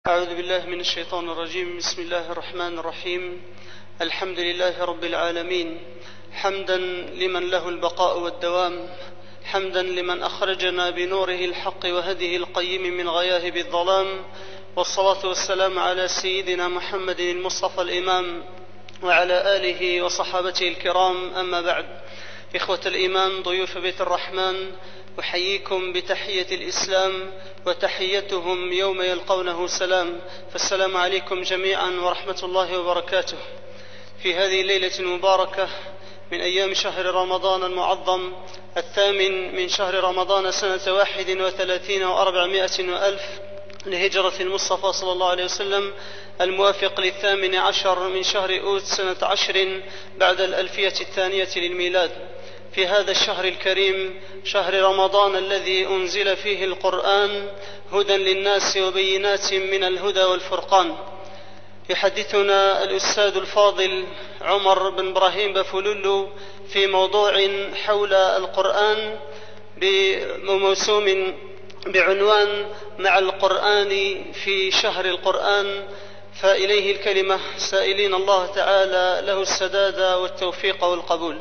أعوذ بالله من الشيطان الرجيم. بسم الله الرحمن الرحيم. الحمد لله رب العالمين، حمدا لمن له البقاء والدوام، حمدا لمن أخرجنا بنوره الحق وهديه القيم من غياهب الظلام، والصلاة والسلام على سيدنا محمد المصطفى الإمام وعلى آله وصحابته الكرام. أما بعد، إخوة الإيمان، ضيوف بيت الرحمن، أحييكم بتحية الإسلام، وتحيتهم يوم يلقونه سلام، فالسلام عليكم جميعا ورحمة الله وبركاته. في هذه الليلة المباركة من أيام شهر رمضان المعظم، 8 من شهر رمضان سنة 31 و400 وألف لهجرة المصطفى صلى الله عليه وسلم، الموافق 18 من شهر أوت سنة 10 بعد الألفية الثانية للميلاد. في هذا الشهر الكريم، شهر رمضان الذي أنزل فيه القرآن هدى للناس وبينات من الهدى والفرقان، يحدثنا الأستاذ الفاضل عمر بن إبراهيم بفلولو في موضوع حول القرآن بموسوم بعنوان مع القرآن في شهر القرآن، فإليه الكلمة، سائلين الله تعالى له السداد والتوفيق والقبول.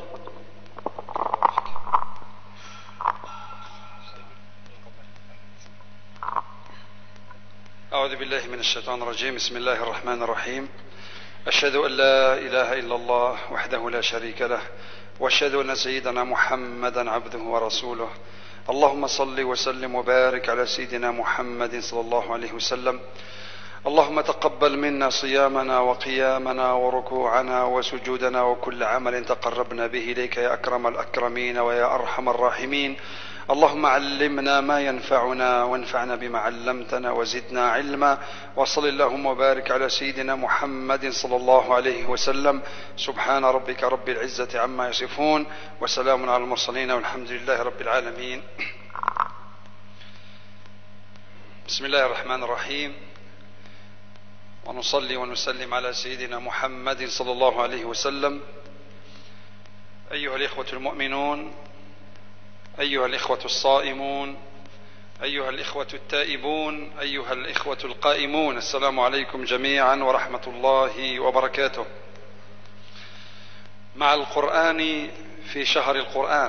أعوذ بالله من الشيطان الرجيم. بسم الله الرحمن الرحيم. أشهد أن لا إله إلا الله وحده لا شريك له، وأشهد أن سيدنا محمدا عبده ورسوله. اللهم صل وسلم وبارك على سيدنا محمد صلى الله عليه وسلم. اللهم تقبل منا صيامنا وقيامنا وركوعنا وسجودنا وكل عمل تقربنا به إليك يا أكرم الأكرمين ويا أرحم الراحمين. اللهم علمنا ما ينفعنا وانفعنا بما علمتنا وزدنا علما، وصل اللهم وبارك على سيدنا محمد صلى الله عليه وسلم. سبحان ربك رب العزة عما يصفون، وسلام على المرسلين، والحمد لله رب العالمين. بسم الله الرحمن الرحيم، ونصلي ونسلم على سيدنا محمد صلى الله عليه وسلم. أيها الإخوة المؤمنون، أيها الإخوة الصائمون، أيها الإخوة التائبون، أيها الإخوة القائمون، السلام عليكم جميعا ورحمة الله وبركاته. مع القرآن في شهر القرآن.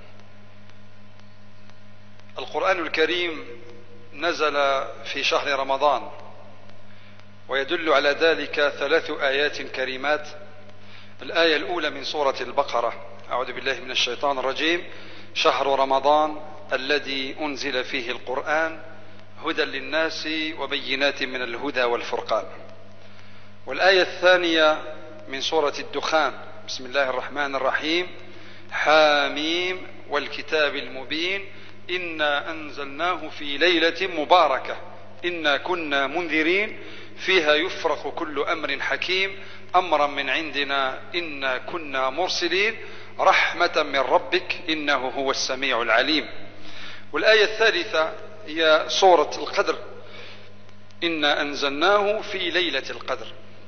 القرآن الكريم نزل في شهر رمضان، ويدل على ذلك 3 آيات كريمات. الآية الأولى من سورة البقرة: أعوذ بالله من الشيطان الرجيم، شهر رمضان الذي أنزل فيه القرآن هدى للناس وبينات من الهدى والفرقان. والآية الثانية من سورة الدخان: بسم الله الرحمن الرحيم، حاميم والكتاب المبين، إنا أنزلناه في ليلة مباركة إنا كنا منذرين فيها يفرق كل أمر حكيم أمرا من عندنا إنا كنا مرسلين رحمة من ربك إنه هو السميع العليم. والآية الثالثة هي سورة القدر: إنا أنزلناه في ليلة القدر.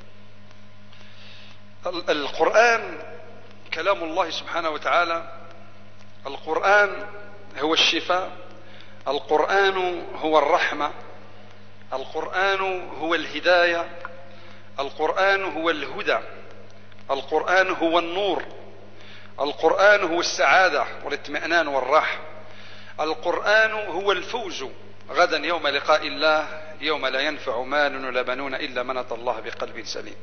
القرآن كلام الله سبحانه وتعالى. القرآن هو الشفاء، القرآن هو الرحمة، القرآن هو الهداية، القرآن هو الهدى، القرآن هو النور، القرآن هو السعادة والاطمئنان والراحة، القرآن هو الفوز غدا يوم لقاء الله يوم لا ينفع مال ولا بنون إلا من أتى الله بقلب سليم.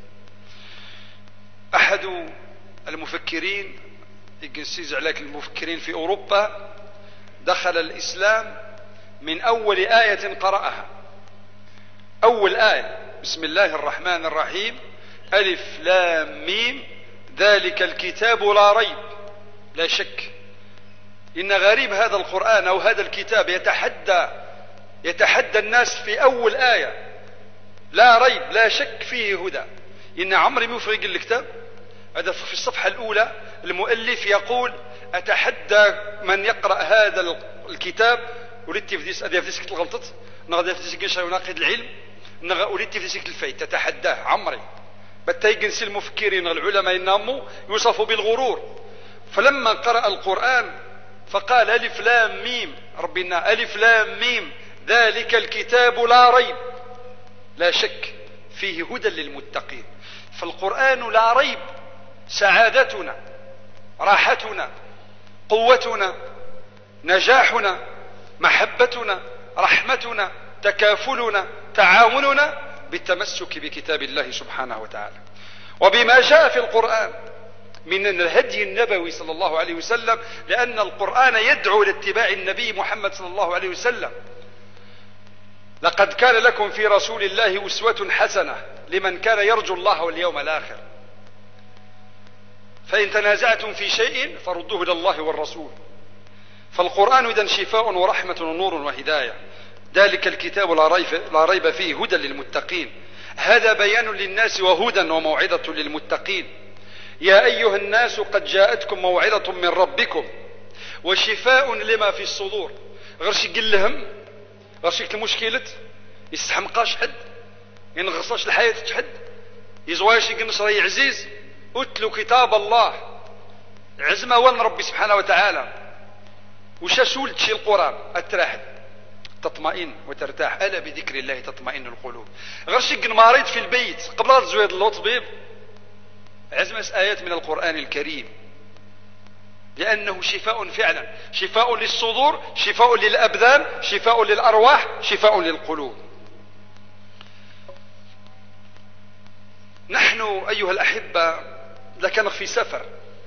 أحد المفكرين، يقنسيز عليك المفكرين في أوروبا، دخل الإسلام من أول آية قرأها. أول آية: بسم الله الرحمن الرحيم، ألف لام ميم، ذلك الكتاب لا ريب. لا شك إن غريب هذا القرآن أو هذا الكتاب يتحدى الناس في أول آية: لا ريب، لا شك فيه هدى. إن عمري مفرق الكتاب هذا في الصفحة الأولى المؤلف يقول: أتحدى من يقرأ هذا الكتاب ولدت في ديسك الغلطت نغدا في ديسك يناقض العلم ولدت في ديسك الفايت تتحداه عمري. بتيجنس المفكرين العلماء النامو يوصفوا بالغرور. فلما قرأ القرآن فقال: ألف لام ميم، ربنا ألف لام ميم ذلك الكتاب لا ريب. لا شك فيه هدى للمتقين. فالقرآن لا ريب سعادتنا، راحتنا، قوتنا، نجاحنا، محبتنا، رحمتنا، تكافلنا، تعاوننا بالتمسك بكتاب الله سبحانه وتعالى وبما جاء في القرآن من الهدي النبوي صلى الله عليه وسلم، لأن القرآن يدعو لاتباع النبي محمد صلى الله عليه وسلم. لقد كان لكم في رسول الله أسوة حسنة لمن كان يرجو الله واليوم الآخر، فإن تنازعتم في شيء فردوه إلى الله والرسول. فالقرآن إذن شفاء ورحمة ونور وهداية. ذلك الكتاب لا ريب فيه هدى للمتقين. هذا بيان للناس وهدى وموعظة للمتقين. يا أيها الناس قد جاءتكم موعظة من ربكم وشفاء لما في الصدور. غير شي قل الهم، غير شي المشكلة يستحمقاش حد، ينغصاش الحياة تحد، يزواش يقنص راي عزيز. اتلو كتاب الله، عزمه وان ربي سبحانه وتعالى. وش سولت شي القرآن اتراحد تطمئن وترتاح. ألا بذكر الله تطمئن القلوب. غير شي مريض في البيت قبل تزويد له طبيب، عزمة آيات من القرآن الكريم، لأنه شفاء فعلا، شفاء للصدور، شفاء للأبدان، شفاء للأرواح، شفاء للقلوب. نحن أيها الأحبة لكن في سفر.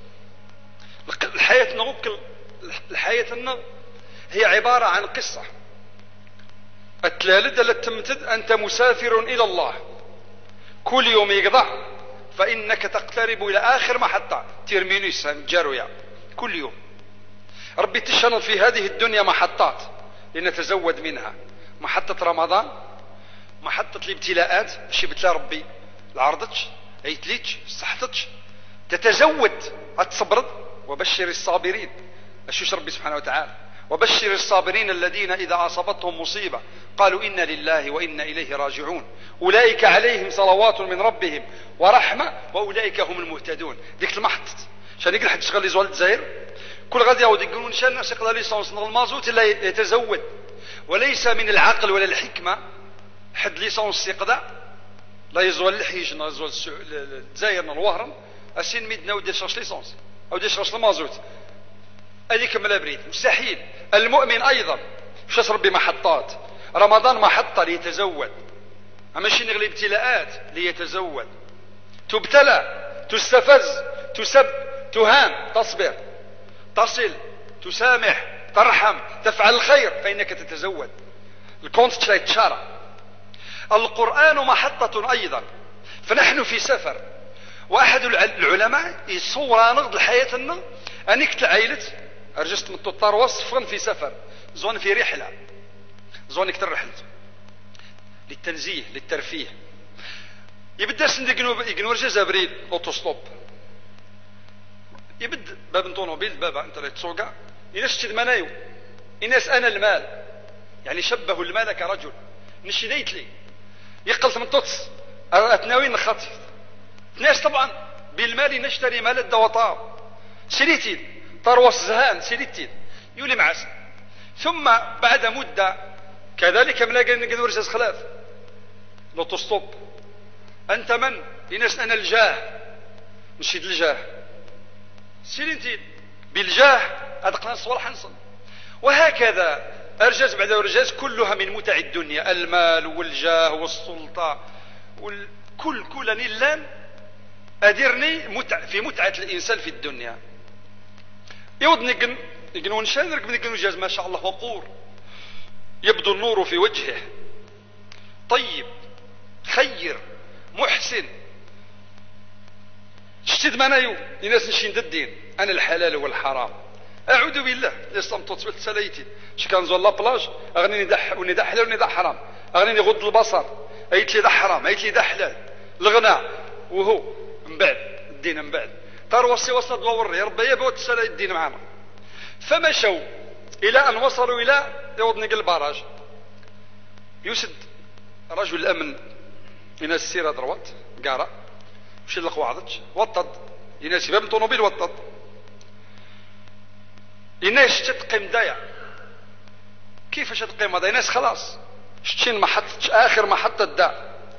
حياتنا هي عبارة عن قصة. التلالد التي تمتد أنت مسافر إلى الله، كل يوم يقضى فإنك تقترب إلى آخر محطة، تيرمينوس جارويا. كل يوم ربي تشنط في هذه الدنيا محطات لنتزود منها. محطة رمضان، محطة الابتلاءات، شي بتلا ربي العرضتش ايتليتش صحتتش تتزود اتصبرد. وبشر الصابرين، اشوش ربي سبحانه وتعالى وبشر الصابرين الذين إذا أصابتهم مصيبة قالوا إنا لله وإنا إليه راجعون أولئك عليهم صلوات من ربهم ورحمة وأولئك هم المهتدون. ديك المحطة شان يقول حد شغل يزوال الجزائر كل غادي يعود يقولون شان الناس يقضى ليسونس المازوت لا يتزود. وليس من العقل ولا الحكمة حد ليسونس يقضى لا يزوال الحيج لا يزوال الجزائر الوهرن أسين ميدنا ودير شاش ليسونس أو دير شاش المازوت هذيك ملا بريد مستحيل. المؤمن أيضا شاش ربي محطات. رمضان محطة ليتزود، ماشي نغلي ابتلاءات ليتزود. تبتلى، تستفز، تسب، تهان، تصبر، تصل، تسامح، ترحم، تفعل الخير فإنك تتزود. الكونت تشارع. القرآن محطة أيضا. فنحن في سفر، وأحد العلماء يصور نغض حياتنا أنك تعيلت أرجست من الطار وصفا في سفر زون في رحلة زونك ترحلت للتنزيه للترفيه. يبدا سندي يقنور جزابريل اوتوستوب، يبد باب طونوبيل بابا انت اللي تسوقع يناس تشد منايو يناس انا المال، يعني شبهوا المال كرجل نشديت لي يقلت من توتس اتناوين خاطي ناس طبعا بالمال نشتري مال الدوطار سليتين طروس زهان سليتين يولي معاس. ثم بعد مدة كذلك ملاقي نقدر رجاز خلاف لوتوستوب انت من يناس انا الجاه نشيد الجاه سليتين بالجاه ادقنا الصور حنصل. وهكذا ارجاز بعد ارجاز كلها من متع الدنيا، المال والجاه والسلطة كل نيلان اديرني في متعة الانسان في الدنيا. يود نقنون شان ركب نقنون جاز ما شاء الله وقور يبدو النور في وجهه طيب خير محسن شتد منايو الناس نشين الدين انا الحلال والحرام اعوذ بالله لسام تصبت سلايتي شكان زول لابلاج اغنيني دا حلال وني دا حرام اغنيني غض البصر ايت لي دا حرام ايت لي دا حلال الغنى وهو من بعد الدين من بعد تروسي وصل دور يا ربي يبغوا تسالي الدين معنا. فمشوا الى ان وصلوا الى يوضنق البراج يسد رجل الامن يناس السيره دروات قارا مشي لقواعدتش وطد يناس باب طوموبيل وطد يناس تتقيم دايع كيفاش تقيم هذا يناس خلاص شتين محطة اخر محطة دا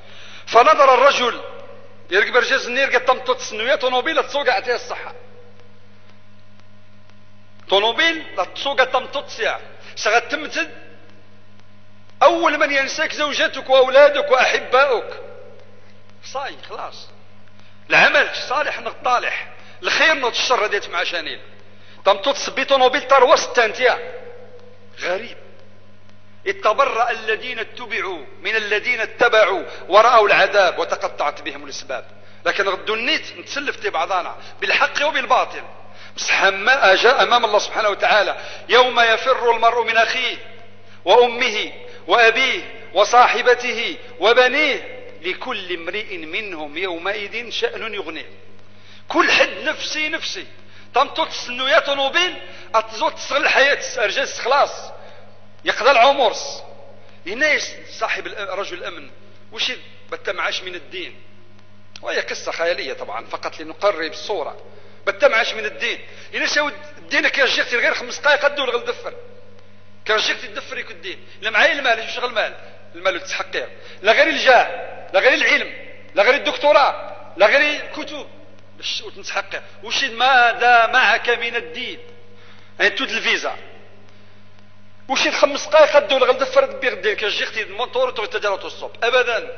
فنظر الرجل يركب رجاز النير قد تمطط سنوية طونوبيل تسوق عتيها الصحة طونوبيل تسوق تمطط ساعة سغت تمتد أول من ينساك زوجتك وأولادك وأحبائك صاي خلاص العمل صالح نطالح الخير نوت الشر ديت مع شانيل تمطط سبي طونوبيل تروى ستانتيا غريب اتبرأ الذين اتبعوا من الذين اتبعوا ورأوا العذاب وتقطعت بهم الأسباب. لكن غدو النيت نتسلف بعضنا بالحق وبالباطل بصح جاء أمام الله سبحانه وتعالى يوم يفر المرء من أخيه وأمه وأبيه وصاحبته وبنيه لكل امرئ منهم يومئذ شأن يغنيه. كل حد نفسي نفسي تمطط السنوية طونوبيل أتزوت تستغل الحياة أرجاز خلاص يقضى العمرس ينايس صاحب رجل الأمن وش بتمعاش من الدين، وهي قصة خيالية طبعا فقط لنقرب الصورة. بتمعاش من الدين ينايس الدين كرجيختي غير 5 دقائق قدو لغل دفر كرجيختي تدفر يكون الدين لا معايا المال يشغل شغل المال تحقير لا غير الجاه لا غير العلم لا غير الدكتوراه لا غير الكتب وتنتحقق وش ماذا معك من الدين يعني تود الفيزا وشي 5 دقائق قدو لغل دفر بيغدين كرجيختي الموتور وتجارته الصوب ابدا.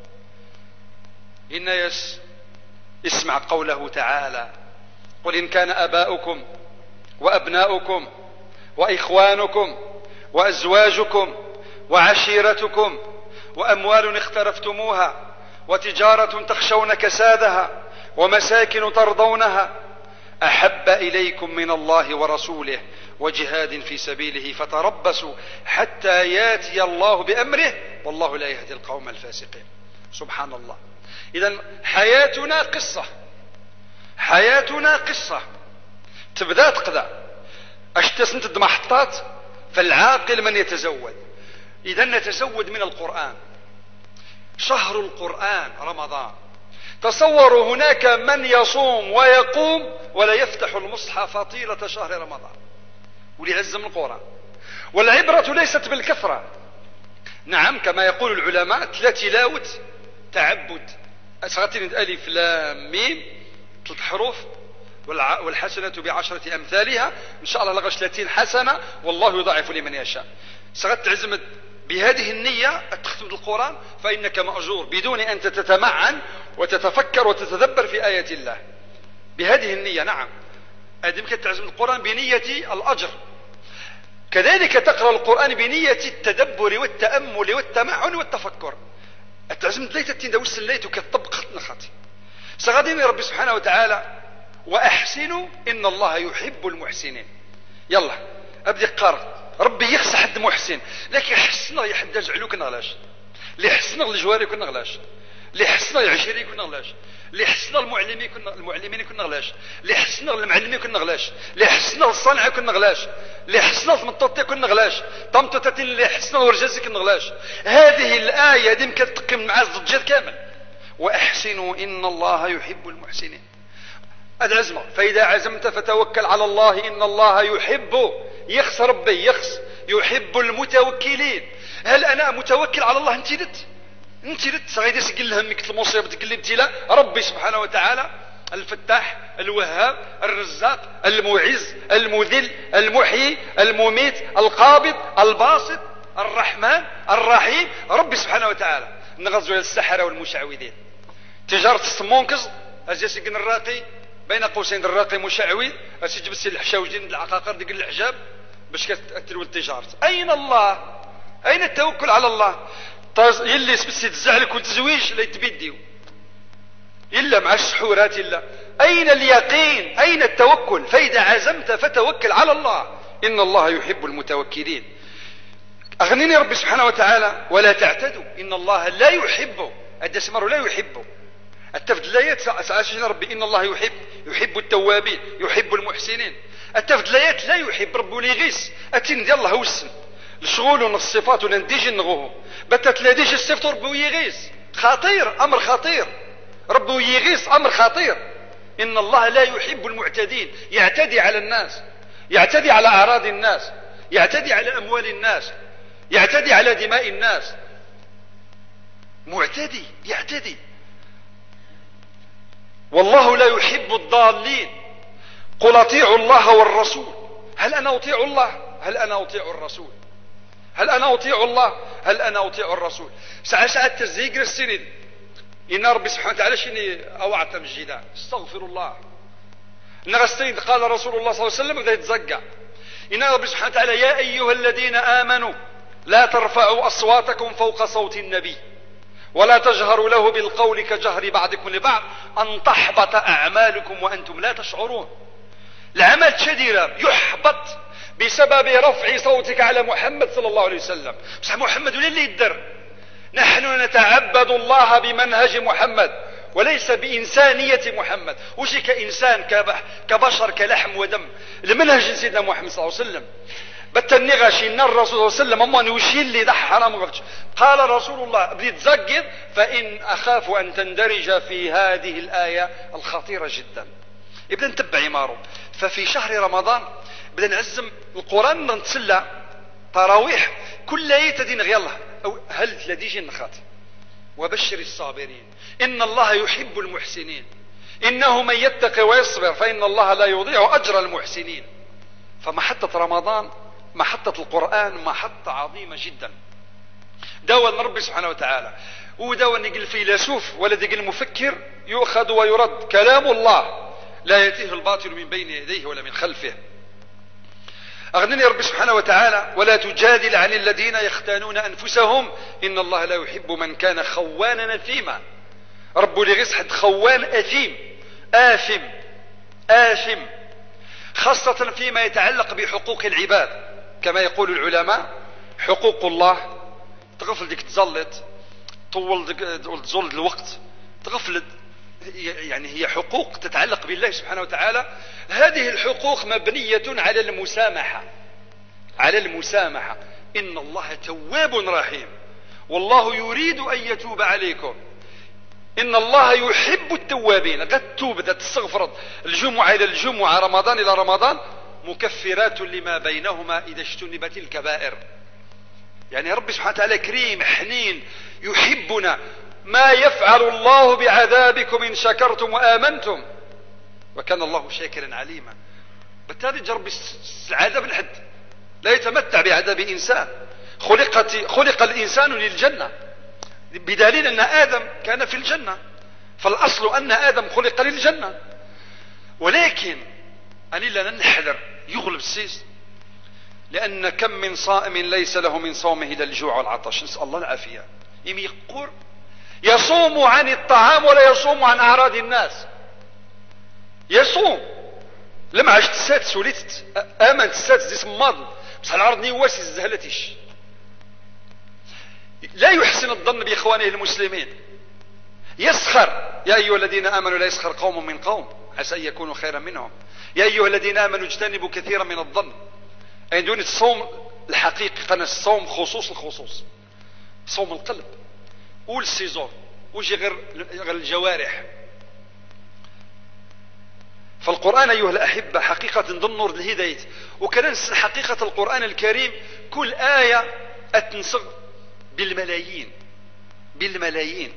إن اسمع قوله تعالى قل إن كان آباؤكم وأبناؤكم وإخوانكم وأزواجكم وعشيرتكم وأموال اقترفتموها وتجارة تخشون كسادها ومساكن ترضونها أحب إليكم من الله ورسوله وجهاد في سبيله فتربصوا حتى ياتي الله بأمره والله لا يهدي القوم الفاسقين. سبحان الله. إذن حياتنا قصة، حياتنا قصة تبدأ تقضى اشتسنت محطات فالعاقل من يتزود. إذا نتزود من القرآن، شهر القرآن رمضان. تصوروا هناك من يصوم ويقوم ولا يفتح المصحف طيلة شهر رمضان وليعزم القرآن. والعبرة ليست بالكثرة، نعم كما يقول العلماء تلاوة تعبد أسغتين ألف لام ميم 3 حروف والحسنة ب10 أمثالها إن شاء الله لغش 30 حسنة والله يضاعف لمن يشاء. سغت تعزمت بهذه النية تختم القرآن فإنك مأجور بدون أن تتمعن وتتفكر وتتدبر في آيات الله بهذه النية. نعم أدمك تعزم القرآن بنية الأجر، كذلك تقرأ القرآن بنية التدبر والتأمل والتمعن والتفكر. التعزم ليت التين دوس الليت وكتطبق خطنا خطي سغادين ربي سبحانه وتعالى وأحسنوا إن الله يحب المحسنين. يلا أبدي قارئ ربي يخص حد محسن لكن حسنا يحد جعلو كنغلاش اللي حسنا الجواري كنغلاش اللي حسنا العشيري كنغلاش اللي حسنا المعلمين كنغلاش اللي حسنا المعلمين كنغلاش اللي حسنا الصانع كنغلاش اللي حسنا المطوطي كنغلاش طمطتين اللي حسنا ورجازي كنغلاش. هذه الآية دي كتقيم مع الضجير كامل وأحسنوا إن الله يحب المحسنين. العزمة فإذا عزمت فتوكل على الله إن الله يحب يخص ربي يخص يحب المتوكلين. هل أنا متوكل على الله؟ انت لت صغيدي سقل همك المصيبة تقل ابتلاء ربي سبحانه وتعالى الفتاح الوهاب الرزاق المعز المذل المحيي المميت القابض الباسط الرحمن الرحيم ربي سبحانه وتعالى. نغزو السحرة والمشعوذين تجارة السمونكز أجاسقن الراقي بين قوسين الراقي مشعوذ أسجب السي الحشاوجين العقاقر ديك الحجاب باش كتلو التجارة. أين الله؟ أين التوكل على الله؟ يلي سبسي تزعلك والتزويج لا يتبديو إلا مع السحورات إلا. أين اليقين؟ أين التوكل؟ فإذا عزمت فتوكل على الله إن الله يحب المتوكلين. أغنيني ربي سبحانه وتعالى ولا تعتدوا إن الله لا يحب الدسمر لا يحب التفضليات سأشجن ربي إن الله يحب التوابين يحب المحسنين. التفضليات لا يحب ربي ليغيس أتين ديال الله وسن الشغول الصفات ولنديجي نغوه بتت لديش الصفات ربي يغيس خطير أمر خطير ربي يغيس أمر خطير. إن الله لا يحب المعتدين يعتدي على الناس يعتدي على أعراض الناس يعتدي على أموال الناس يعتدي على دماء الناس. معتدي يعتدي. والله لا يحب الضالين. قل اطيعوا الله والرسول. هل انا اطيع الله؟ هل انا اطيع الرسول؟ هل انا اطيع الله؟ هل انا اطيع الرسول؟ ساعات تزيق السند ان ربي سبحانه وتعالى شني اوعت مجدا استغفر الله. ان السند قال رسول الله صلى الله عليه وسلم بدا يتزقع ان ربي سبحانه وتعالى يا ايها الذين امنوا لا ترفعوا اصواتكم فوق صوت النبي ولا تجهروا له بالقول كجهر بعضكم لبعض ان تحبط اعمالكم وانتم لا تشعرون. العمل شديرة يحبط بسبب رفع صوتك على محمد صلى الله عليه وسلم. بصح محمد ولا اللي يدر؟ نحن نتعبد الله بمنهج محمد وليس بإنسانية محمد. وش كإنسان كبشر كلحم ودم. المنهج سيدنا محمد صلى الله عليه وسلم بتني غاشي ان الرسول صلى الله عليه وسلم اماني وشي اللي ده حرام غلطش. قال رسول الله بديت تزقد فإن أخاف أن تندرج في هذه الآية الخطيرة جدا. يبدأ نتبع عماره. ففي شهر رمضان بدأ نعزم القرآن نتسلى تراويح كل يتدين غيالله أو هل تلديجي النخات وبشر الصابرين إن الله يحب المحسنين إنه من يتقي ويصبر فإن الله لا يضيع أجر المحسنين. فمحطة رمضان محطة القرآن محطة عظيمة جدا. داوى ربي سبحانه وتعالى وداوى نقل الفيلسوف ولا دقل المفكر يؤخذ ويرد كلام الله لا يأتيه الباطل من بين يديه ولا من خلفه. أغنني ربي سبحانه وتعالى ولا تجادل عن الذين يختانون أنفسهم إن الله لا يحب من كان خوانا أثيما. رب لغيس حد خوان أثيم آثم خاصة فيما يتعلق بحقوق العباد. كما يقول العلماء حقوق الله تغفل ديك تزلط طول تزول الوقت تغفل يعني هي حقوق تتعلق بالله سبحانه وتعالى. هذه الحقوق مبنية على المسامحة. إن الله تواب رحيم والله يريد أن يتوب عليكم. إن الله يحب التوابين. قد توب تستغفر الجمعة إلى الجمعة رمضان إلى رمضان مكفرات لما بينهما إذا اجتنبت الكبائر. يعني ربي سبحانه وتعالى كريم حنين يحبنا. ما يفعل الله بعذابكم إن شكرتم وآمنتم وكان الله شاكرا عليما. بالتالي جرب العذاب الحد لا يتمتع بعذاب إنسان. خلق الإنسان للجنة بدليل أن آدم كان في الجنة فالأصل أن آدم خلق للجنة. ولكن أن لا نحذر يغلب السيس لأن كم من صائم ليس له من صومه إلا الجوع والعطش. نسأل الله العافية. يقول يصوم عن الطعام ولا يصوم عن أعراض الناس. يصوم لما عشت السادس وليت آمنت السادس دي سماض بس العرض نيواسي الزهلتش. لا يحسن الظن بإخوانه المسلمين. يسخر يا أيها الذين آمنوا لا يسخر قوم من قوم عسى أن يكونوا خيرا منهم. يا أيها الذين آمنوا اجتنبوا كثيرا من الظن. أي دون الصوم الحقيقي قلنا الصوم خصوص الخصوص صوم القلب والسيزور وجي غير الجوارح. فالقرآن أيها الأحبة حقيقة ضمن نور الهداية. وكان حقيقة القرآن الكريم كل آية أتنصغ بالملايين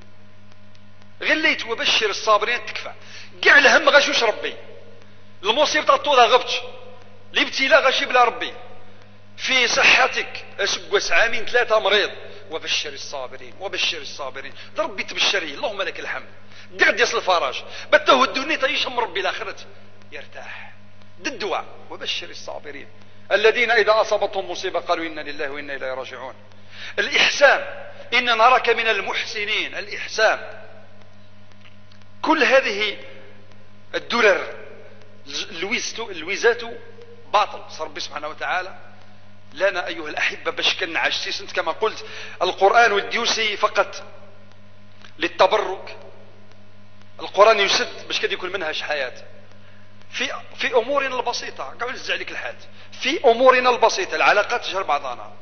غليت وبشر الصابرين تكفى. قاع الهم غشوش ربي المصيبة تطولها غبتش الابتلاء غشي بلا ربي في صحتك أسقوس عامين 3 مريض وبشر الصابرين ربي تبشري اللهم لك الحمد. قعد يصل الفراج بته الدنيا يشم ربي الآخرة يرتاح. الدعاء وبشر الصابرين الذين إذا أصابتهم مصيبة قالوا إنا لله وإنا إليه راجعون. الإحسان إن نراك من المحسنين. الإحسان كل هذه الدرر اللويزات باطل. ربي سبحانه وتعالى لنا أيها الأحبة باش كنعجزي كما قلت القرآن والديوسي فقط للتبرك. القرآن يسد باش كده يكون منهج حياة في أمورنا البسيطة. قاعد نزع لك الحاد في أمورنا البسيطة العلاقات تجهر بعضنا.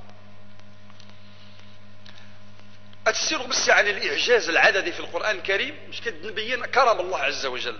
أتسير بس عن الإعجاز العددي في القرآن الكريم مش كده نبين كرم الله عز وجل.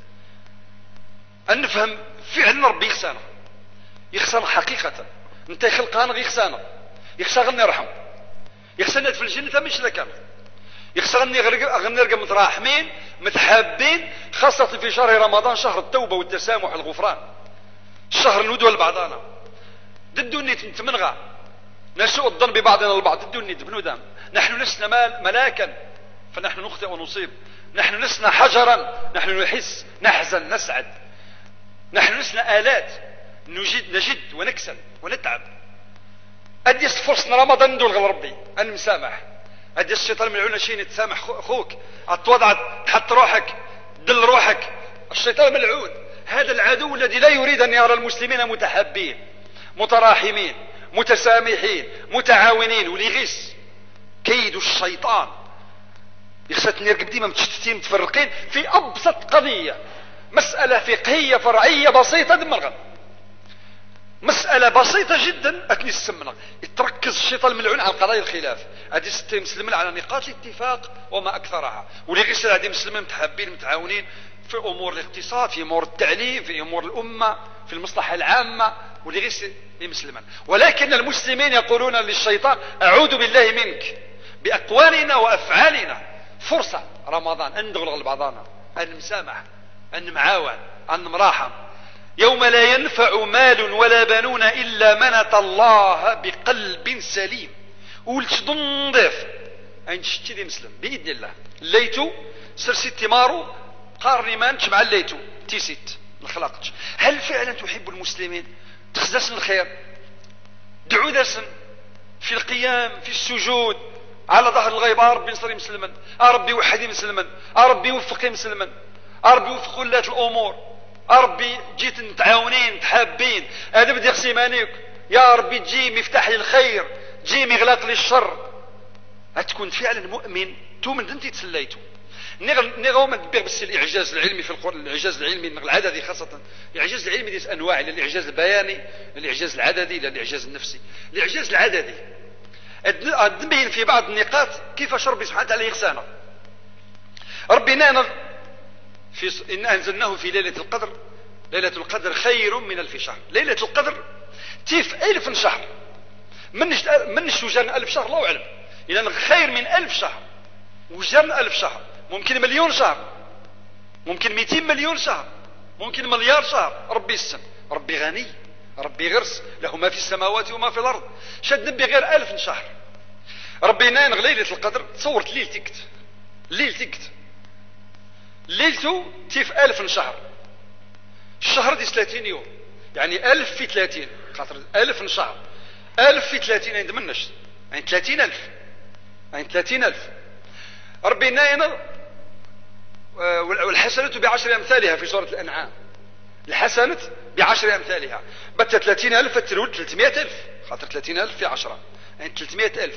أن نفهم فعلا ربي يخسانا حقيقة. انت خلقان غي يخسانا غني يرحم يخسانا في الجنة مش لك يخص غنرقى متراحمين متحابين، خاصة في شهر رمضان، شهر التوبة والتسامح والغفران، شهر الندوة لبعضنا. ضد نتمنغى نسوء الظن ببعضنا البعض، ضد بنو دام. نحن لسنا ملاكا فنحن نخطئ ونصيب، نحن لسنا حجرا، نحن نحس نحزن نسعد، نحن لسنا آلات نجد ونكسل ونتعب. أدي فرصنا رمضان ندول غير ربي أن مسامح. أدي الشيطان ملعون شيء تسامح خوك، أتوضع تحط روحك دل روحك. الشيطان ملعون، هذا العدو الذي لا يريد أن يرى المسلمين متحابين متراحمين متسامحين متعاونين. وليغيس كيد الشيطان يخسات نرقب ديما متشتتين متفرقين في أبسط قضية، مسألة فقهية فرعية بسيطة دمرغم، مسألة بسيطة جدا أكني السمنة. يتركز الشيطان الملعون على قضايا الخلاف، هذه ستة مسلمين على نقاط الاتفاق وما أكثرها. وليغيس هذه مسلمين متحابين متعاونين في أمور الاقتصاد، في أمور التعليم، في أمور الأمة، في المصلحة العامة. وليغيس مسلما. ولكن المسلمين يقولون للشيطان أعوذ بالله منك بأقوالنا وأفعالنا. فرصة رمضان أن ندغل بعضنا، أن نسامح، أن نعاون، أن نراحم. يوم لا ينفع مال ولا بنون إلا من أتى الله بقلب سليم. ولت نضيف أين تشتري مسلم بإذن الله. ليتو سرسي التمارو قارني مانش مع الليتو تيسيت الخلاقتش. هل فعلا تحب المسلمين؟ تخزسن الخير، دعو دسن في القيام في السجود على ظهر الغيب. ربي نصري مسلما، ربي وحدي مسلما، ربي وفقي مسلما، ربي وفق ولاة الأمور، ربي جيت نتعاونين نتحابين. هذا بدي يقسمانيك يا ربي تجي مفتاح للخير، تجي مغلاق للشر. هتكون فعلا مؤمن تؤمن انت تسليتو. نغاو ما ندبر بس الاعجاز العلمي في القران، الاعجاز العلمي العددي خاصه. الاعجاز العلمي ديس انواع، الى الاعجاز البياني، الاعجاز العددي، الى الاعجاز النفسي. الاعجاز العددي نبين في بعض النقاط كيفاش ربي سبحانه وتعالى يغسانا. ربنا إن أنزلناه في ليلة القدر. ليلة القدر خير من 1000 شهر. ليلة القدر تيف 1000 شهر، من وجان 1000 شهر الله أعلم. إذا خير من 1000 شهر، وجان 1000 شهر، ممكن مليون شهر، ممكن 200 مليون شهر، ممكن مليار شهر. ربي السم، ربي غني، ربي غرس، له ما في السماوات وما في الأرض. شد نبي غير 1000 شهر. ربي نانغ ليلة القدر تصورت ليلتكت ليلته تيف 1000 شهر. الشهر دي 30 يوم، يعني 1000 في 30 خاطر 1000 شهر. 1000 في 30 عند منش يعني 30,000، يعني 30,000. ربي ناينر والحسنة ب10 أمثالها في سورة الأنعام. الحسنة ب10 أمثالها. بت 30,000 الترود 300,000 خاطر 30,000 في 10 يعني 300,000.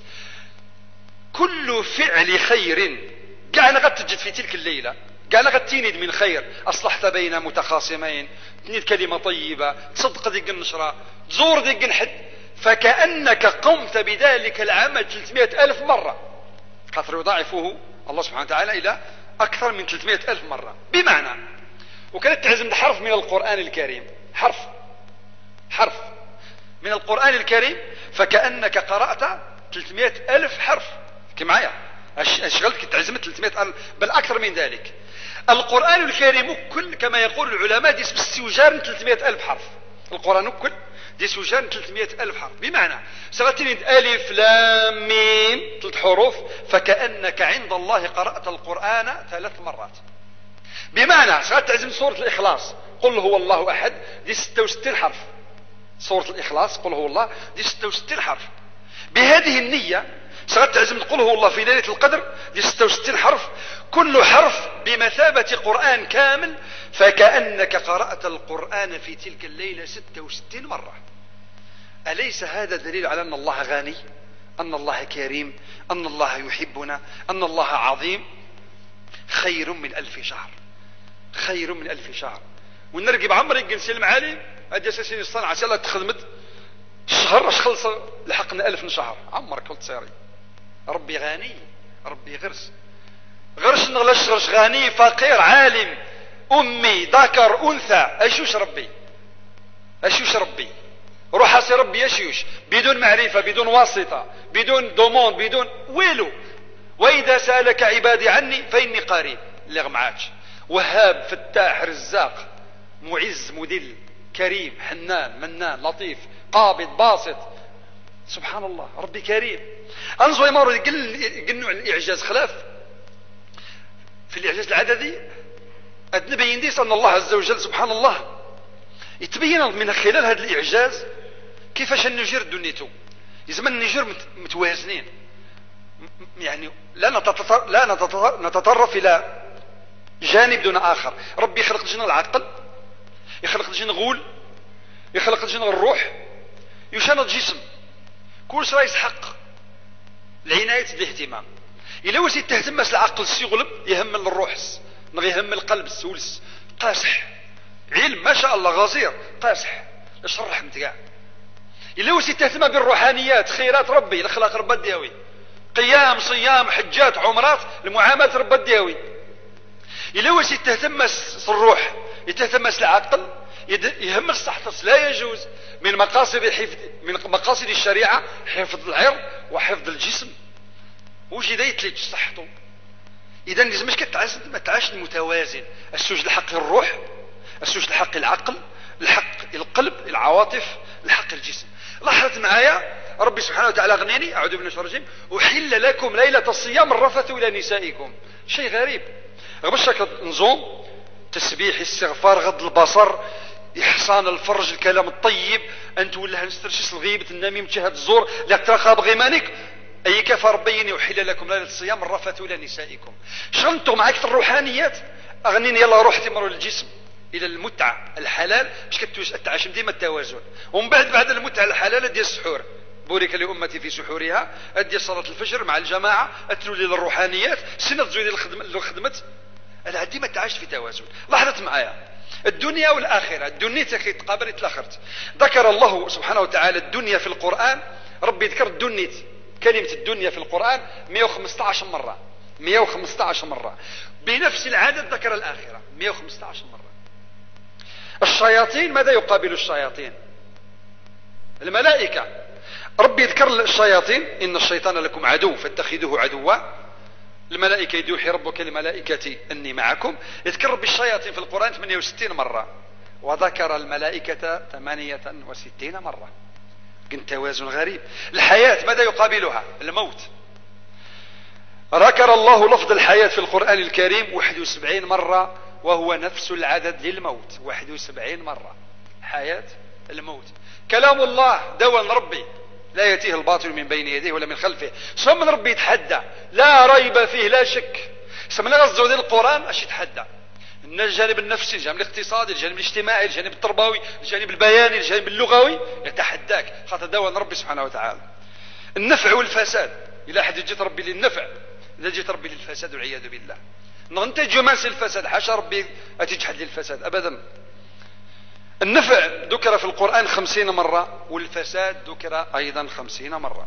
كل فعل خير كان قد تجد في تلك الليلة، كان قد تيند من خير. أصلحت بين متخاصمين، تنيد كلمة طيبة، تصدق ديك النشرة، تزور ديك الحد، فكأنك قمت بذلك العمل 300,000 مرة. خاطر يضاعفه الله سبحانه وتعالى إلى أكثر من 300,000 مرة. بمعنى وكانت تعزم حرف من القرآن الكريم، حرف من القرآن الكريم، فكأنك قرأت 300,000 حرف. كي معايا اشغلك تعزمت 300,000 بل أكثر من ذلك. القرآن الكريم كل كما يقول العلماء دي سوجان 300,000 حرف. القرآن كل دي سوجان 300,000 حرف. بمعنى سغتين ألف لام ميم 3 حروف، فكأنك عند الله قرأت القرآن 3 مرات. بمعنى سغت تعزم سورة الإخلاص، قل هو الله أحد، دي 66 حرف. سورة الإخلاص قل هو الله دي 66 حرف. بهذه النية سغت تعزم قل هو الله في ليلة القدر دي 66 حرف، كل حرف بمثابة قرآن كامل، فكأنك قرأت القرآن في تلك الليلة 66 مرة. أليس هذا دليل على أن الله غني، أن الله كريم، أن الله يحبنا، أن الله عظيم؟ خير من 1000 شهر، خير من 1000 شهر. ونرقب عمري نسلم علي هذه أساسين الصنعة سألة تخدمت الشهر اش خلص لحقنا 1000 شهر. عمرك قلت سيري ربي غني، ربي غرش نغلش غرش غني فقير عالم أمي ذكر أنثى أشوش ربي روح اسي ربي أشوش بدون معرفة بدون واسطة بدون دومون بدون ويلو. وإذا سألك عبادي عني فإني قريب. اللي غمعاتش وهاب فتاح رزاق معز مذل كريم حنان منان لطيف قابض باسط. سبحان الله ربي كريم. أنزوي مارو يقلنوا الإعجاز خلاف في الإعجاز العددي نبين ديس أن الله عز وجل سبحان الله يتبين من خلال هذا الإعجاز كيفاش نجير دنيته. يزمن نجير متوازنين، يعني لا نتطرف إلى جانب دون آخر. ربي يخلق لنا العقل، يخلق لنا غول، يخلق لنا الروح، يشان الجسم، كل شيء يسحق العناية بالاهتمام. إلا وسيت تهتم العقل سيغلب يهم الروح، يهم القلب السولس قاسح علم ما شاء الله غزير قاسح اشرح نتاع. إلا وسيت تهتم بالروحانيات خيرات ربي الاخلاق رب الدياوي قيام صيام حجات عمرات المعاملات رب الدياوي. إلا وسيت تهتم الروح يتهتم العقل يهم الصحة. لا يجوز من مقاصد الشريعة حفظ العرض وحفظ الجسم وش إذا يتلج صحته. إذا لازمش ما تعاش المتوازن السوج لحق الروح، السوج لحق العقل، لحق القلب العواطف، لحق الجسم. لاحظت معايا ربي سبحانه وتعالى غنيني أعوذ بالله من الشيطان الرجيم أحل لكم ليلة الصيام الرفث إلى نسائكم. شيء غريب غبشك نظام تسبيح استغفار غض البصر إحسان الفرج الكلام الطيب أن تولها نسترشس الغيبة النميم تشهد الزور لا ترخى بغيمانك أي كفى ربيني أحل لكم ليلة الصيام الرفث إلى نسائكم. شغلتوا معك في الروحانيات أغنيني يلا روح تمروا للجسم إلى المتعة الحلال باش كتوش التعاشم ديما التوازن. ومن بعد المتعة الحلال ديال السحور بورك لأمتي في سحورها أدي صلاة الفجر مع الجماعة أتلولي للروحانيات سنة تزويد الخدمة أنا ديما تعاش في توازن. لاحظت معايا الدنيا والآخرة الدنيا تقابل تلاخرت. ذكر الله سبحانه وتعالى الدنيا في القرآن. ربي ذكر الدنيا كلمة الدنيا في القرآن 115 مرة 115 مرة. بنفس العدد ذكر الآخرة 115 مرة. الشياطين ماذا يقابل الشياطين؟ الملائكة. ربي يذكر الشياطين إن الشيطان لكم عدو فاتخذوه عدوا. الملائكة يدوحي ربك لملائكتي أني معكم. يذكر بالشياطين في القرآن 68 مرة وذكر الملائكة 68 مرة. كنت توازن غريب. الحياة ماذا يقابلها؟ الموت. ذكر الله لفظ الحياة في القرآن الكريم 71 مرة وهو نفس العدد للموت 71 مرة. حياة الموت. كلام الله دول ربي لا يأتيه الباطل من بين يديه ولا من خلفه. ثم ربي يتحدى لا ريب فيه لا شك. سمنا غزو ديال القرآن اش يتحدى ان الجانب النفسي الجانب الاقتصادي الجانب الاجتماعي الجانب التربوي الجانب البياني الجانب اللغوي يتحداك خاطر دول ربي سبحانه وتعالى. النفع والفساد الى حد جيت ربي للنفع اذا جيت ربي للفساد والعياذ بالله. ننتج ماس الفساد حاشا ربي اتجحد للفساد ابدا. النفع ذكر في القرآن 50 مرة والفساد ذكر أيضا 50 مرة.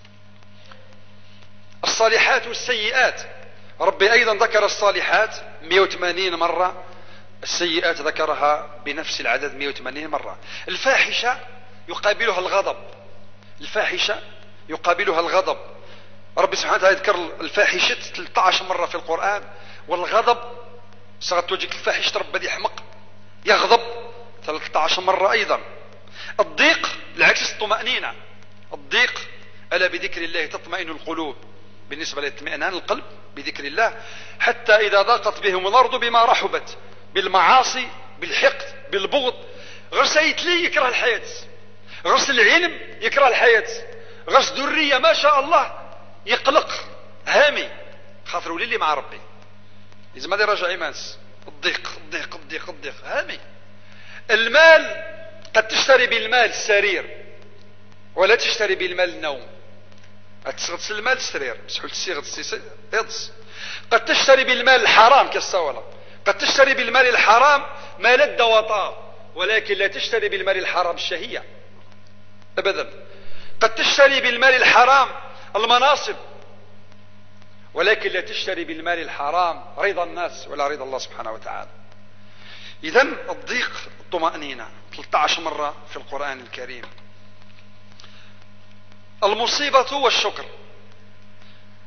الصالحات والسيئات ربي أيضا ذكر الصالحات 180 مرة السيئات ذكرها بنفس العدد 180 مرة. الفاحشة يقابلها الغضب. الفاحشة يقابلها الغضب. ربي سبحانه وتعالى يذكر الفاحشة 13 مرة في القرآن والغضب صارت وجهك الفاحشة ربي يحمق يغضب 13 مرة أيضا. الضيق العكس الطمأنينة. الضيق ألا بذكر الله تطمئن القلوب. بالنسبة للاطمئنان القلب بذكر الله حتى إذا ضاقت بهم الأرض بما رحبت بالمعاصي بالحقد بالبغض. غرس يتلي يكره الحياة، غرس العلم يكره الحياة، غرس ذرية ما شاء الله يقلق هامي خاطر ولي مع ربي إذا ما يرجع إيمانس. الضيق الضيق الضيق الضيق هامي. المال قد تشتري بالمال السرير ولا تشتري بالمال النوم. تغسل المال السرير بسحول السيغ يضس. قد تشتري بالمال الحرام كالصولة. قد تشتري بالمال الحرام ما لد وطاب ولكن لا تشتري بالمال الحرام الشهية أبدا. قد تشتري بالمال الحرام المناصب ولكن لا تشتري بالمال الحرام رضا الناس ولا رضا الله سبحانه وتعالى. إذن الضيق الطمأنينة 13 مرة في القرآن الكريم. المصيبة والشكر.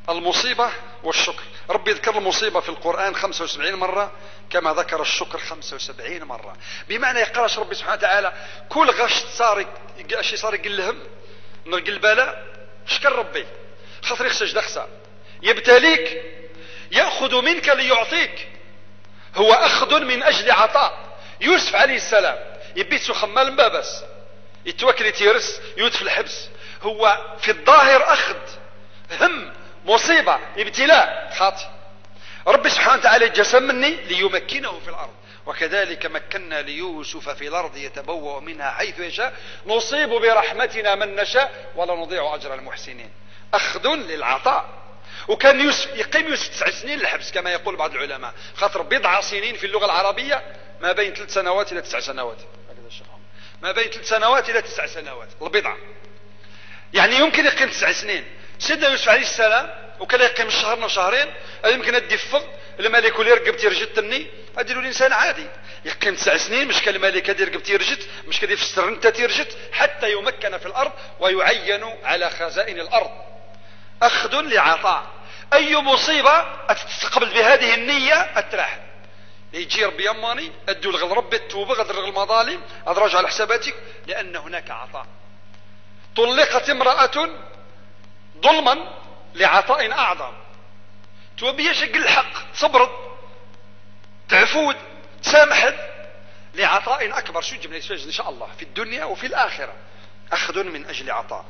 المصيبة والشكر. ربي يذكر المصيبة في القرآن 75 مرة كما ذكر الشكر 75 مرة. بمعنى يقراش ربي سبحانه وتعالى كل غش صار شي صار يقلهم نرقل البلاء شكر ربي خاطر يخشج دخسة يبتليك يأخذ منك ليعطيك. هو أخذ من أجل عطاء. يوسف عليه السلام يبيت خمال مبابس يتوكل يتيرس يوت في الحبس. هو في الظاهر أخذ هم مصيبة ابتلاء خاطئ. ربي سبحانه وتعالى جسم مني ليمكنه في الأرض. وكذلك مكنا ليوسف في الأرض يتبوأ منها حيث يشاء نصيب برحمتنا من نشاء ولا نضيع أجر المحسنين. أخذ للعطاء. وكان يوسف يقيم يوسف 9 سنين الحبس كما يقول بعض العلماء خاطر بضع سنين في اللغة العربية ما بين 3 سنوات إلى 9 سنوات. هكذا الشيخ ما بين 3 سنوات إلى 9 سنوات البضع يعني يمكن يقيم 9 سنين. سيدنا يوسف عليه السلام وكان يقيم شهرنا وشهرين يمكن الدفض الملك اللي يرقب تيرجت تني اديروا الانسان عادي يقيم 9 سنين مش كالملك هذا يرقب تيرجت مش كدي في السر انت تيرجت حتى يمكن في الارض ويعين على خزائن الارض. اخذ لعطاء. اي مصيبه تستقبل بهذه النيه اتراح يجي ربي يماني ادوا لغل ربي التوبه غدر المظالم ادرج على حساباتك لان هناك عطاء. طلقت امراه ظلما لعطاء اعظم توبيه شق الحق صبرت تعفود تسامحت لعطاء اكبر. شو جبنا ان شاء الله في الدنيا وفي الاخره. اخذ من اجل عطاء.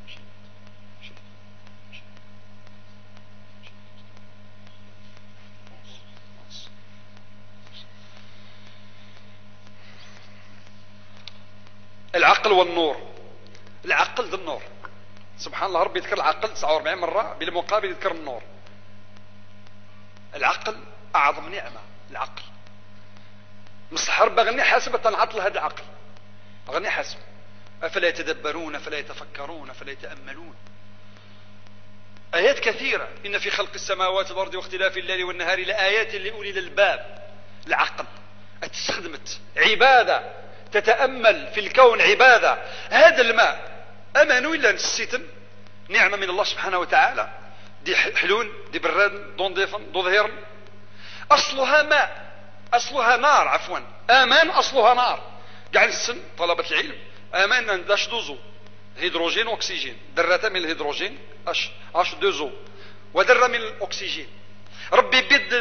العقل والنور. العقل ذو النور سبحان الله. ربي يذكر العقل 49 مرة بالمقابل يذكر النور. العقل أعظم نعمة. العقل مصح ربي غني حاسب تنعطل هذا العقل غني حاسب. أفلا يتدبرون أفلا يتفكرون أفلا يتأملون. آيات كثيرة إن في خلق السماوات والأرض واختلاف الليل والنهار لآيات لأولي الألباب. العقل استخدمت عبادة تتأمل في الكون عبادة. هذا الماء أمان ولا نسيتم نعمة من الله سبحانه وتعالى. دي حلون دي براد دون ضيفن دو ظهيرن أصلها ماء أصلها نار عفوا أمان أصلها نار. قاعد السن طلبة العلم أمان نداش دوزو هيدروجين وأكسجين درة من الهيدروجين أش دوزو ودرة من الأكسجين. ربي بيد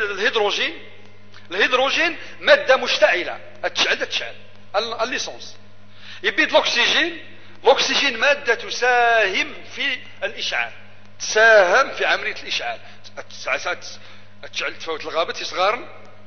الهيدروجين مادة مشتعلة تشعل الليسونس. يبيد الأكسجين مادة تساهم في الإشعال تساهم في عملية الإشعال. تشعل تفوت الغابة صغار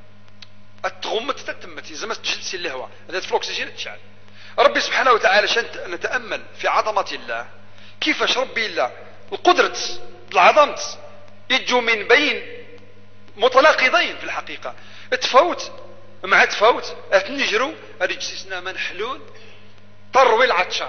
التغمت تتمت إذا ما تجلسي الهواء هذا في الأكسجين تشعل. ربي سبحانه وتعالى عشان نتأمل في عظمة الله كيفاش ربي الله القدرة العظمة يجوا من بين متناقضين في الحقيقة. تفوت مع تفوت نجروا رجسنا من حلول طروي العطشان.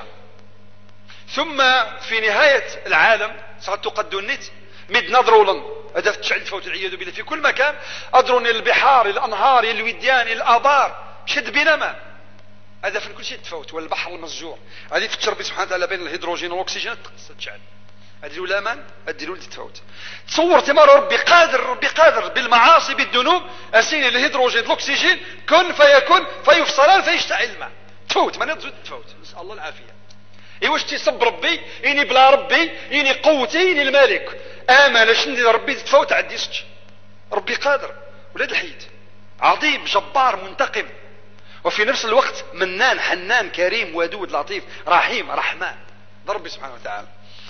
ثم في نهاية العالم ستقدوا النت مد نظرولن هذا تشعل تفوت العياذ بالله في كل مكان. أدرون البحار الأنهار الوديان الآبار شد بنا ماء هذا في كل شيء تفوت والبحر المسجور. هذه في ربي سبحانه وتعالى بين الهيدروجين والأكسجين تشعل هذه الأمان الدلول تفوت. تصور تمار ربي قادر بالمعاصي بالذنوب أسين الهيدروجين الأكسجين كن فيكون فيفصلان فيشتعل الماء تفوت ما نزود تفوت نسأل الله العافية. واش تيصب ربي إني بلا ربي إني قوتي إني الملك آمل شندي ربي تفوت عديستش. ربي قادر ولاد الحيد عظيم جبار منتقم وفي نفس الوقت منان حنان كريم ودود لطيف رحيم رحمن. ربي سبحانه وتعالى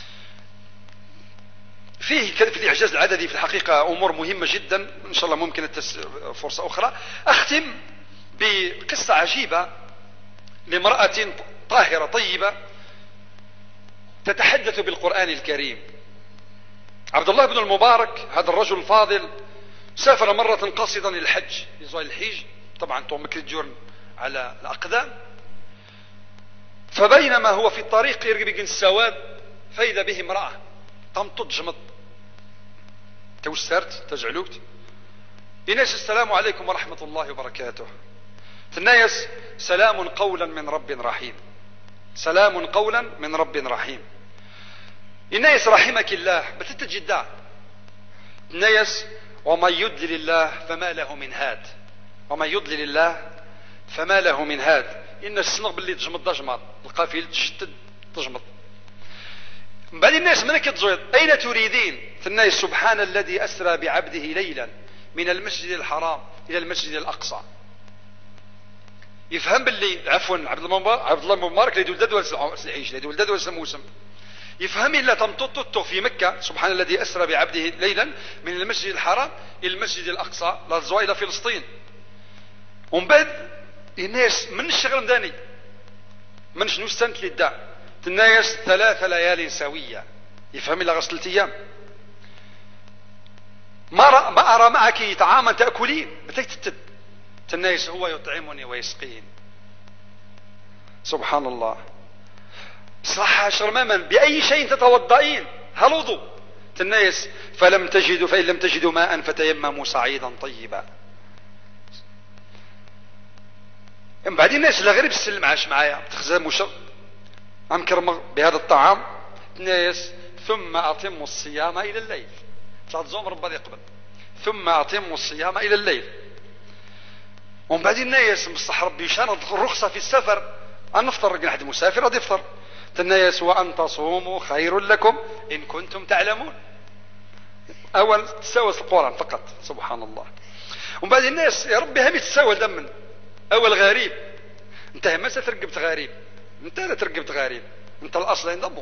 فيه في الإعجاز العددي في الحقيقة أمور مهمة جدا إن شاء الله ممكن فرصة أخرى. أختم بقصة عجيبة لامرأة طاهرة طيبة تتحدث بالقرآن الكريم. عبد الله بن المبارك هذا الرجل الفاضل سافر مرة قاصدا للحج يزوي الحج طبعا تومك الجرن على الأقدام. فبينما هو في الطريق يرقب السواد فإذا به امرأة تمطط جمط توسرت تجعلوت إناس السلام عليكم ورحمة الله وبركاته. الناس سلام قولا من رب رحيم سلام قولا من رب رحيم. إناس رحمك الله بتتجدا الناس ومن يضلل الله فما له من هاد، ومن يضلل الله فما له من هاد. إن السنغ باللي تجمد دجمر القافلة تشتد تجمد. من بعد الناس من كتزويد أين تريدين؟ الناس سبحان الذي أسرى بعبده ليلا من المسجد الحرام إلى المسجد الأقصى. يفهم باللي عفوا عبد الله بن مبارك اللي يدول ددول العيش اللي يدول ددول موسم يفهم إلا تمطط في مكة سبحان الذي أسرى بعبده ليلا من المسجد الحرام إلى المسجد الأقصى لا زوا إلى فلسطين. ومن بعد الناس من الشغل داني من شنو استنت للداء الناس 3 ليال سوية. يفهم إلا غسل 3 أيام ما أرى معك طعاما تأكلين بتكتتد الناس هو يطعمني ويسقين. سبحان الله. صح شرماما بأي شيء تتوضئين؟ هل وضوء الناس فلم تجدوا فإن لم تجدوا ماء فتيمموا صعيدا طيبا. من بعد الناس لا غير بسلم عاش معايا تخزم وشر عم كرمغ بهذا الطعام الناس ثم أتموا الصيام إلى الليل 3 زوم ربما يقبل ثم أتموا الصيام إلى الليل. ومن بعد الناس مصح ربي شان الرخصة في السفر أن نفطر نحن مسافر غادي يفطر الناس وأن تصوموا خير لكم إن كنتم تعلمون. أول تساوس القرآن فقط سبحان الله. ومن بعد الناس يا ربي هم يتساوى دمن أول غريب انت ما سترقبت غريب انت لا ترقبت غريب انت الأصل ينضموا.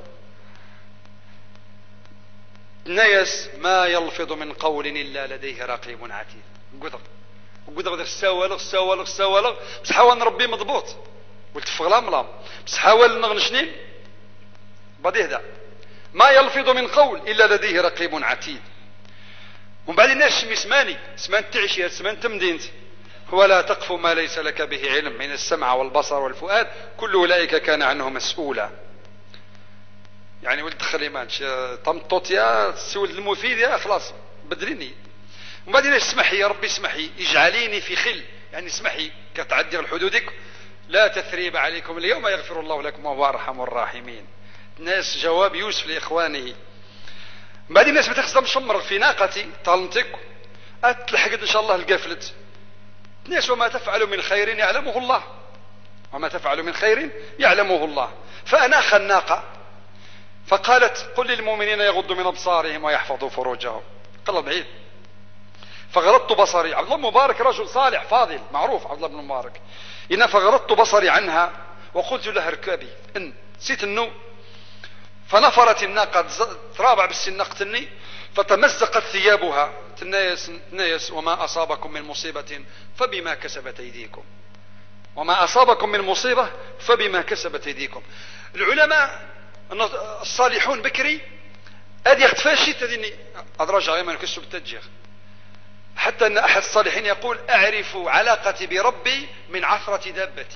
الناس ما يلفظ من قول إلا لديه رقيب عتيد. قدر السوالغ بس حاول نربي مضبوط قلت فغلام لام بس حاول نغنشنين بديه ذا ما يلفظ من قول إلا لديه رقيب عتيد. ومن بعد الناس اسمان تعيشيات اسمان تمدينت ولا تقف ما ليس لك به علم من السمع والبصر والفؤاد كل أولئك كان عنه مسؤولا. يعني ولد خليمان طمطوط يا سولد المفيد يا خلاص بدليني. ومن بعد اسمحي يا ربي اسمحي اجعليني في خل يعني اسمحي كتعدي حدودك لا تثريب عليكم اليوم يغفر الله لكم وهو أرحم الراحمين. الناس جواب يوسف لإخوانه. من بعد الناس بتخزم شمر في ناقتي طالنتك أتلحقت إن شاء الله القفلت الناس وما تفعل من خير يعلمه الله وما تفعل من خير يعلمه الله. فأناخ الناقة فقالت قل للمؤمنين يغضوا من أبصارهم ويحفظوا فروجهم. قال بعيد فغضضت بصري. عبد الله مبارك رجل صالح فاضل معروف عبد الله بن مبارك إن فغضضت بصري عنها وقلت لها اركبي إن نسيت النوم فنفرت الناقة ترابع بالسنقتني فتمزقت ثيابها تنايس وما أصابكم من مصيبة فبما كسبت أيديكم وما أصابكم من مصيبة فبما كسبت أيديكم. العلماء الصالحون بكري أدي اختفاشي تديني أدرج غير ما نكسب التجيغ حتى أن أحد الصالحين يقول أعرف علاقتي بربي من عثرة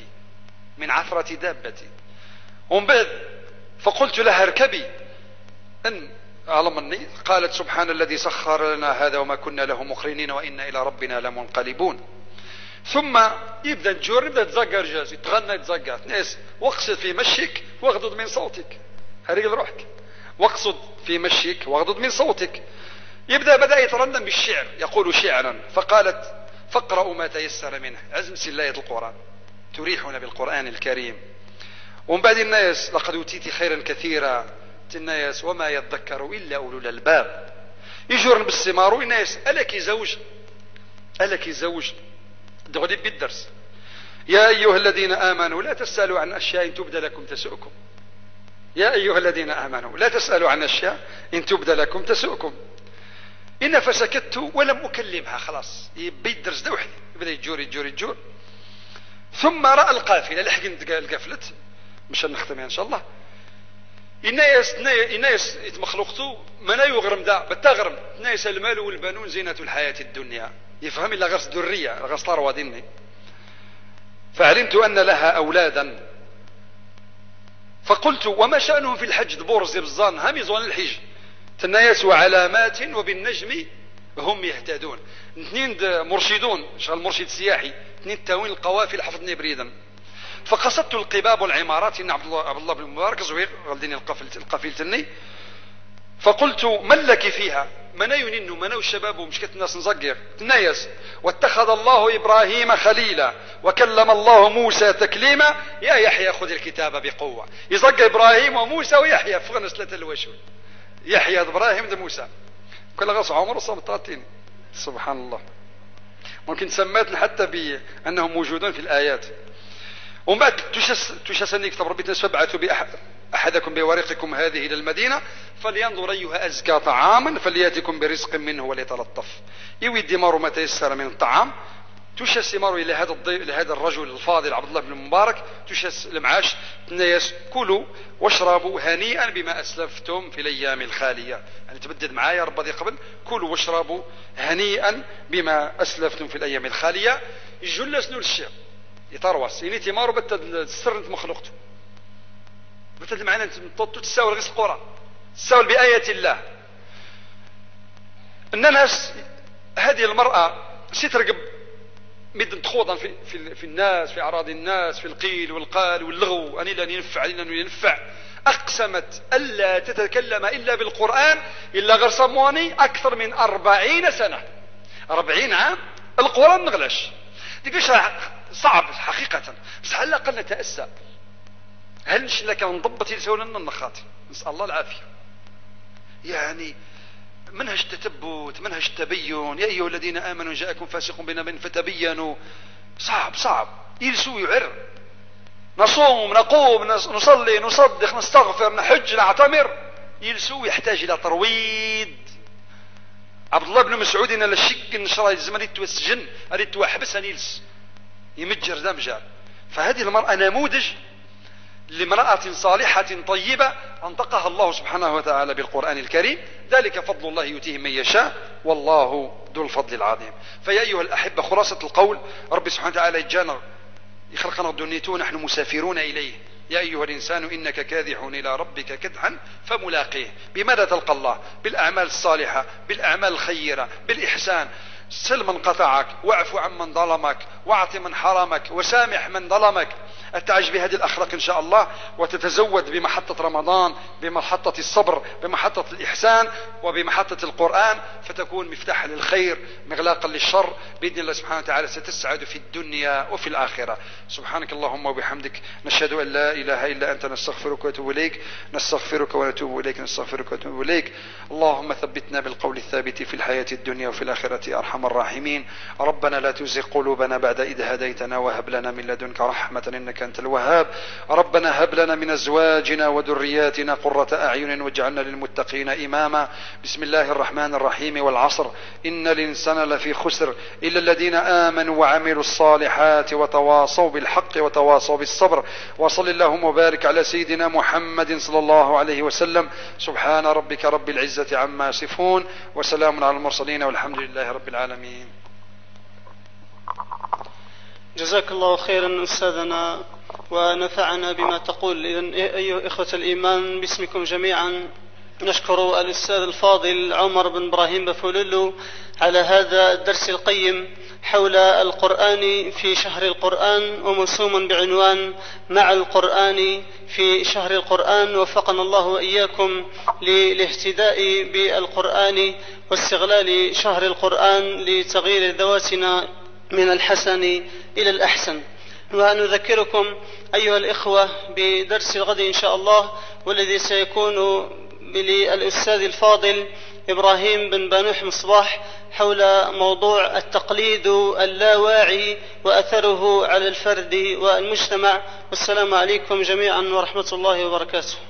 دابتي ومن بعد فقلت لها اركبي أن علمني قالت سبحان الذي سخر لنا هذا وما كنا له مقرنين وإنا إلى ربنا لمنقلبون. ثم يبدأ الجور يبدأ يتزقر جاز يتغنى يتزقر ناس واقصد في مشيك واغضض من صوتك هريق روحك واقصد في مشيك واغضض من صوتك. بدأ يترنم بالشعر يقول شعرا فقالت فاقرأوا ما تيسر منه عزم سلاية القرآن تريحنا بالقرآن الكريم. ومن بعد الناس لقد أوتيت خيرا كثيرا الناس وما يذكر إلا أولو الألباب. يجرن بالسمار والناس ألك زوج دغلي بالدرس يا أيها الذين آمنوا لا تسألوا عن أشياء إن تبد لكم تسؤكم. يا أيها الذين آمنوا لا تسألوا عن أشياء إن تبد لكم تسؤكم. إن فسكت ولم أكلمها خلاص بيدرس دوحدي بدأ يجور ثم رأى القافلة لحق القفلت مش نختمها إن شاء الله. الناس يتمخلقتوا ما يغرم دا بتغرم الناس المال والبنون زينة الحياة الدنيا يفهم إلا غرس درية غرس طار ديني. فعلمت أن لها أولادا فقلت وما شأنهم في الحج دبور زبزان هم يزون الحج الناس وعلامات وبالنجم هم يهتدون. 2 مرشدون شغل مرشد سياحي 2 تاوين القوافل حفظني بريدا. فقصدت القباب والعمارات إن عبد الله بن مبارك زوير غلدني القفيل تني فقلت من لك فيها منا ينينو منا والشباب ومشكلة الناس نزقر تنايس. واتخذ الله إبراهيم خليلا وكلم الله موسى تكليما. يا يحيى خذ الكتاب بقوة. يزق إبراهيم وموسى ويحيى فغنس ثلاثة الوشول. يحيى إبراهيم ده موسى كل غص عمر صام 30. سبحان الله. ممكن سماتنا حتى بأنهم موجودون في الآيات. ومن بعد تشسني كتاب ربي فابعثوا أحدكم بورقكم هذه إلى المدينة فلينظر أيها أزكى طعاما فليأتكم برزق منه وليتلطف. يويدي مارو ما تيسر من الطعام تشس مارو إلى هذا الرجل الفاضل عبد الله بن المبارك تشس المعاش الناس كلوا واشربوا هنيئا بما أسلفتم في الأيام الخالية. يعني تبدد معايا ربضي قبل كلوا واشربوا هنيئا بما أسلفتم في الأيام الخالية. يجلس نور الشيء يتروس يعني تمارو بتد السر انت مخلوقته بتد معنا انت تساوي غير القرى تساوي بآية الله. ان الناس هذه المرأة سترقب مد تخوضا في الناس في أعراض الناس في القيل والقال واللغو أني لن ينفع لن ينفع. أقسمت ألا تتكلم إلا بالقرآن إلا غير صمواني أكثر من 40 سنة 40 عام القرآن نغلاش ديكش صعب حقيقة. بس على الأقل نتأسى هل نش لك نضبط يسوون لنا النخاطي نسأل الله العافية. يعني منهج التثبت منهج التبين. يا أيها الذين آمنوا جاءكم فاسق بنبأ فتبينوا. صعب يلسو يعر. نصوم نقوم نصلي نصدق نستغفر نحج نعتمر يلسو يحتاج إلى ترويض. عبد الله بن مسعود إن للشك نشرى الزمن يتوسجن أريد توحبس يلس يمجر دمجة. فهذه المرأة نموذج لامرأة صالحة طيبة أنطقها الله سبحانه وتعالى بالقرآن الكريم. ذلك فضل الله يؤتيه من يشاء والله ذو الفضل العظيم. فيا أيها الأحبة خلاصة القول رب سبحانه وتعالى يجانا يخلقنا الدنيا نحن مسافرون إليه. يا أيها الإنسان إنك كادح إلى ربك كدحا فملاقيه. بماذا تلقى الله؟ بالأعمال الصالحة بالأعمال الخيرة بالإحسان. سل من قطعك واعف عن من ظلمك واعط من حرمك وسامح من ظلمك. أتعج بهذه الأخلاق إن شاء الله وتتزود بمحطة رمضان بمحطة الصبر بمحطة الإحسان وبمحطة القرآن فتكون مفتاحا للخير مغلاقا للشر بإذن الله سبحانه وتعالى. ستسعد في الدنيا وفي الآخرة. سبحانك اللهم وبحمدك نشهد أن لا إله إلا أنت نستغفرك ونتوب إليك. نستغفرك ونتوب إليك نستغفرك ونتوب إليك. اللهم ثبتنا بالقول الثابت في الحياة الدنيا وفي الآخرة يا أرحم الراحمين. ربنا لا تزغ قلوبنا بعد إذ هديتنا وهب لنا من لدنك رحمة إنك أنت الوهاب. ربنا هب لنا من أزواجنا وذرياتنا قرة أعين واجعلنا للمتقين إماما. بسم الله الرحمن الرحيم. والعصر إن الإنسان لفي خسر إلا الذين آمنوا وعملوا الصالحات وتواصوا بالحق وتواصوا بالصبر. وصل اللهم وبارك على سيدنا محمد صلى الله عليه وسلم. سبحان ربك رب العزة عما يصفون وسلام على المرسلين والحمد لله رب العالمين. جزاك الله خيرا أستاذنا ونفعنا بما تقول. إذن أيها إخوة الإيمان باسمكم جميعا نشكر الأستاذ الفاضل عمر بن إبراهيم بفولولو على هذا الدرس القيم حول القرآن في شهر القرآن وموسوم بعنوان مع القرآن في شهر القرآن. وفقنا الله وإياكم للاهتداء بالقرآن واستغلال شهر القرآن لتغيير ذواتنا من الحسن إلى الأحسن. ونذكركم أيها الإخوة بدرس الغد إن شاء الله والذي سيكون للأستاذ الفاضل إبراهيم بن بانوح مصباح حول موضوع التقليد اللاواعي وأثره على الفرد والمجتمع. والسلام عليكم جميعا ورحمة الله وبركاته.